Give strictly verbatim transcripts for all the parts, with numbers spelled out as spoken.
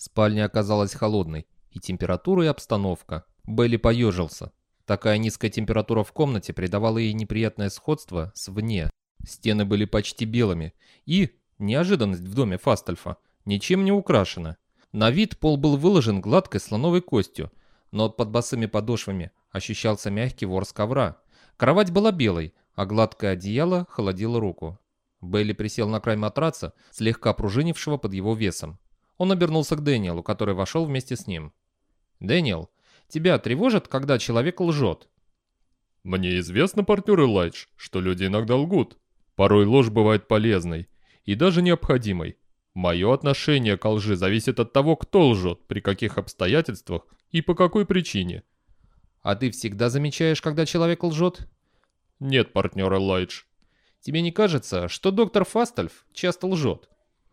Спальня оказалась холодной, и температура, и обстановка. Белли поежился. Такая низкая температура в комнате придавала ей неприятное сходство с вне. Стены были почти белыми, и, неожиданность в доме Фастальфа, ничем не украшена. На вид пол был выложен гладкой слоновой костью, но под босыми подошвами ощущался мягкий ворс ковра. Кровать была белой, а гладкое одеяло холодило руку. Бейли присел на край матраца, слегка пружинившего под его весом. Он обернулся к Дэниелу, который вошел вместе с ним. «Дэниел, тебя тревожит, когда человек лжет?» «Мне известно, партнер Элайдж, что люди иногда лгут. Порой ложь бывает полезной и даже необходимой. Мое отношение к лжи зависит от того, кто лжет, при каких обстоятельствах и по какой причине». «А ты всегда замечаешь, когда человек лжет?» «Нет, партнер Элайдж». «Тебе не кажется, что доктор Фастальф часто лжет?»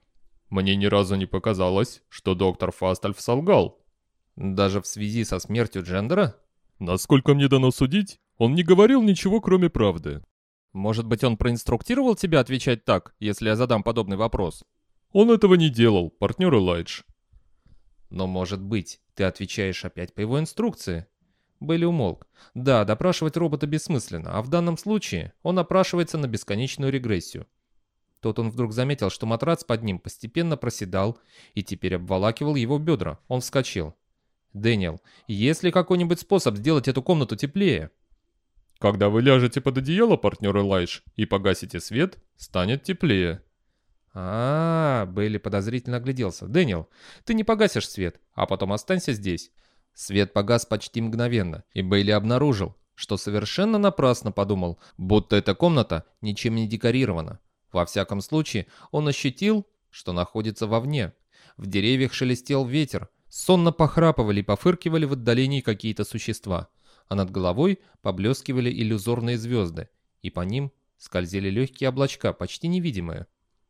«Мне ни разу не показалось, что доктор Фастальф солгал». «Даже в связи со смертью Джендера?» «Насколько мне дано судить, он не говорил ничего, кроме правды». «Может быть, он проинструктировал тебя отвечать так, если я задам подобный вопрос?» «Он этого не делал, партнер Элайдж». «Но, может быть, ты отвечаешь опять по его инструкции?» Бейли умолк. «Да, допрашивать робота бессмысленно, а в данном случае он опрашивается на бесконечную регрессию». Тут он вдруг заметил, что матрац под ним постепенно проседал и теперь обволакивал его бедра. Он вскочил. «Дэниел, есть ли какой-нибудь способ сделать эту комнату теплее?» «Когда вы ляжете под одеяло, партнер Элайдж, и погасите свет, станет теплее». А, -а, -а Бейли подозрительно огляделся. «Дэниел, ты не погасишь свет, а потом останься здесь». Свет погас почти мгновенно, и Бейли обнаружил, что совершенно напрасно подумал, будто эта комната ничем не декорирована. Во всяком случае, он ощутил, что находится вовне. В деревьях шелестел ветер, сонно похрапывали и пофыркивали в отдалении какие-то существа, а над головой поблескивали иллюзорные звезды, и по ним скользили легкие облачка, почти невидимые.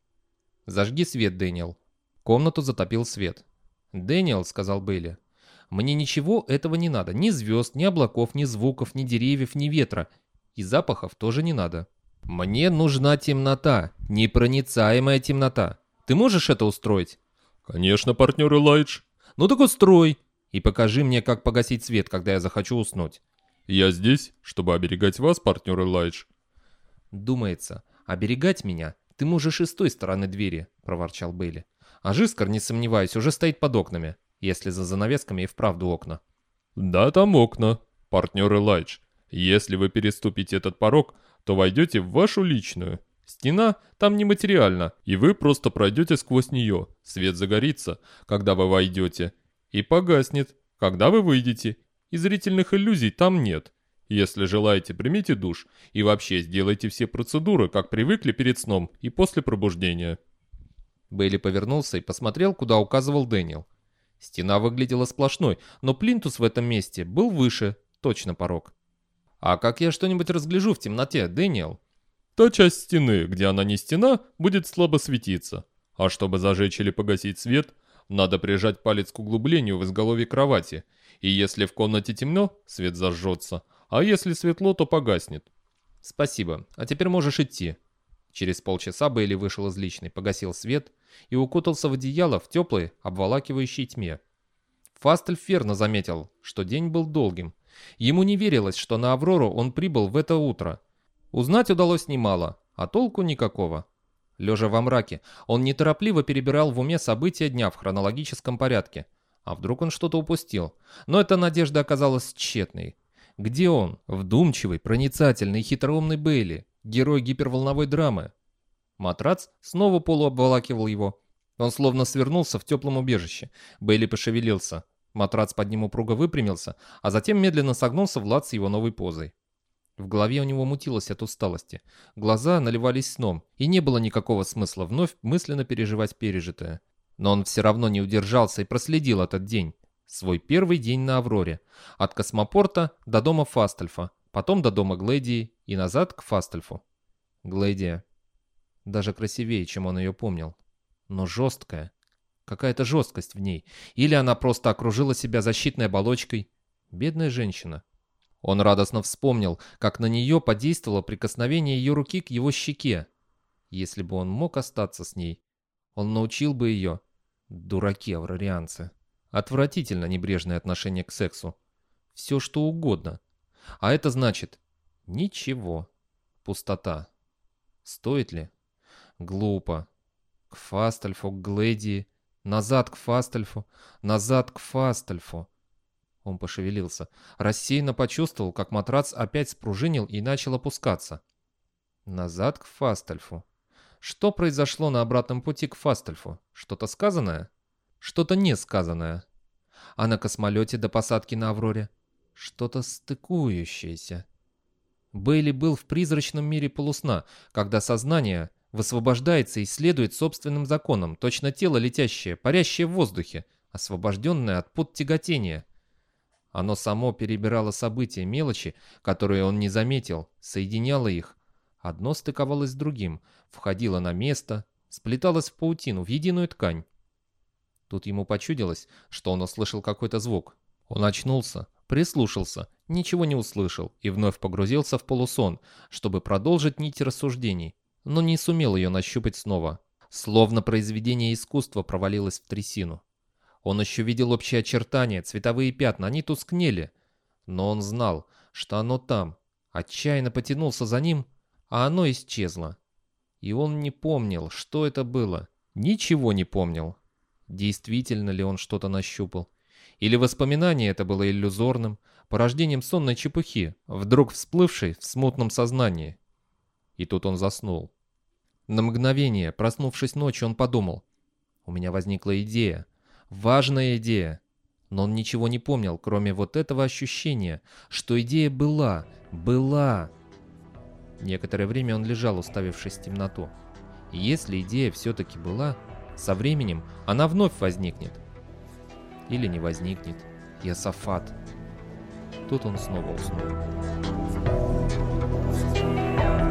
«Зажги свет, Дэниел». Комнату затопил свет. «Дэниел», — сказал Бейли, — «мне ничего этого не надо. Ни звезд, ни облаков, ни звуков, ни деревьев, ни ветра. И запахов тоже не надо. Мне нужна темнота, непроницаемая темнота. Ты можешь это устроить?» «Конечно, партнер Элайдж». «Ну так устрой. И покажи мне, как погасить свет, когда я захочу уснуть». «Я здесь, чтобы оберегать вас, партнер Элайдж». «Думается, оберегать меня ты можешь и с той стороны двери», — проворчал Бейли. «А Жискар, не сомневаюсь, уже стоит под окнами, если за занавесками и вправду окна». «Да, там окна, партнер Элайдж. Если вы переступите этот порог, то войдете в вашу личную. Стена там нематериальна, и вы просто пройдете сквозь нее. Свет загорится, когда вы войдете, и погаснет, когда вы выйдете. И зрительных иллюзий там нет. Если желаете, примите душ и вообще сделайте все процедуры, как привыкли перед сном и после пробуждения». Бейли повернулся и посмотрел, куда указывал Дэниел. Стена выглядела сплошной, но плинтус в этом месте был выше, точно порог. «А как я что-нибудь разгляжу в темноте, Дэниел?» «Та часть стены, где она не стена, будет слабо светиться. А чтобы зажечь или погасить свет, надо прижать палец к углублению в изголовье кровати. И если в комнате темно, свет зажжется, а если светло, то погаснет». «Спасибо, а теперь можешь идти». Через полчаса Бейли вышел из личной, погасил свет и укутался в одеяло в теплой, обволакивающей тьме. Фастальф верно заметил, что день был долгим. Ему не верилось, что на Аврору он прибыл в это утро. Узнать удалось немало, а толку никакого. Лежа во мраке, он неторопливо перебирал в уме события дня в хронологическом порядке. А вдруг он что-то упустил? Но эта надежда оказалась тщетной. Где он, вдумчивый, проницательный, хитроумный Бейли, герой гиперволновой драмы? Матрац снова полуобволакивал его. Он словно свернулся в теплом убежище. Бейли пошевелился. Матрац под ним упруго выпрямился, а затем медленно согнулся в лад с его новой позой. В голове у него мутилось от усталости. Глаза наливались сном, и не было никакого смысла вновь мысленно переживать пережитое. Но он все равно не удержался и проследил этот день. Свой первый день на Авроре. От космопорта до дома Фастальфа, потом до дома Глэдии и назад к Фастальфу. Глэдия. Даже красивее, чем он ее помнил. Но жесткая. Какая-то жесткость в ней. Или она просто окружила себя защитной оболочкой. Бедная женщина. Он радостно вспомнил, как на нее подействовало прикосновение ее руки к его щеке. Если бы он мог остаться с ней, он научил бы ее. Дураки аврарианцы. Отвратительно небрежное отношение к сексу. Все что угодно. А это значит ничего. Пустота. Стоит ли? Глупо. К Фастальфу, к Глэдии. Назад к Фастальфу. Назад к Фастальфу. Он пошевелился. Рассеянно почувствовал, как матрац опять спружинил и начал опускаться. Назад к Фастальфу. Что произошло на обратном пути к Фастальфу? Что-то сказанное? Что-то не сказанное. А на космолете до посадки на Авроре? Что-то стыкующееся. Бейли был в призрачном мире полусна, когда сознание высвобождается и следует собственным законам, точно тело летящее, парящее в воздухе, освобожденное от пут тяготения. Оно само перебирало события, мелочи, которые он не заметил, соединяло их. Одно стыковалось с другим, входило на место, сплеталось в паутину, в единую ткань. Тут ему почудилось, что он услышал какой-то звук. Он очнулся, прислушался, ничего не услышал и вновь погрузился в полусон, чтобы продолжить нить рассуждений, но не сумел ее нащупать снова. Словно произведение искусства провалилось в трясину. Он еще видел общие очертания, цветовые пятна, они тускнели. Но он знал, что оно там, отчаянно потянулся за ним, а оно исчезло. И он не помнил, что это было. Ничего не помнил. Действительно ли он что-то нащупал? Или воспоминание это было иллюзорным, порождением сонной чепухи, вдруг всплывшей в смутном сознании? И тут он заснул. На мгновение, проснувшись ночью, он подумал: у меня возникла идея, важная идея. Но он ничего не помнил, кроме вот этого ощущения, что идея была, была. Некоторое время он лежал, уставившись в темноту. И если идея все-таки была, со временем она вновь возникнет. Или не возникнет. Иосафат. Тут он снова уснул.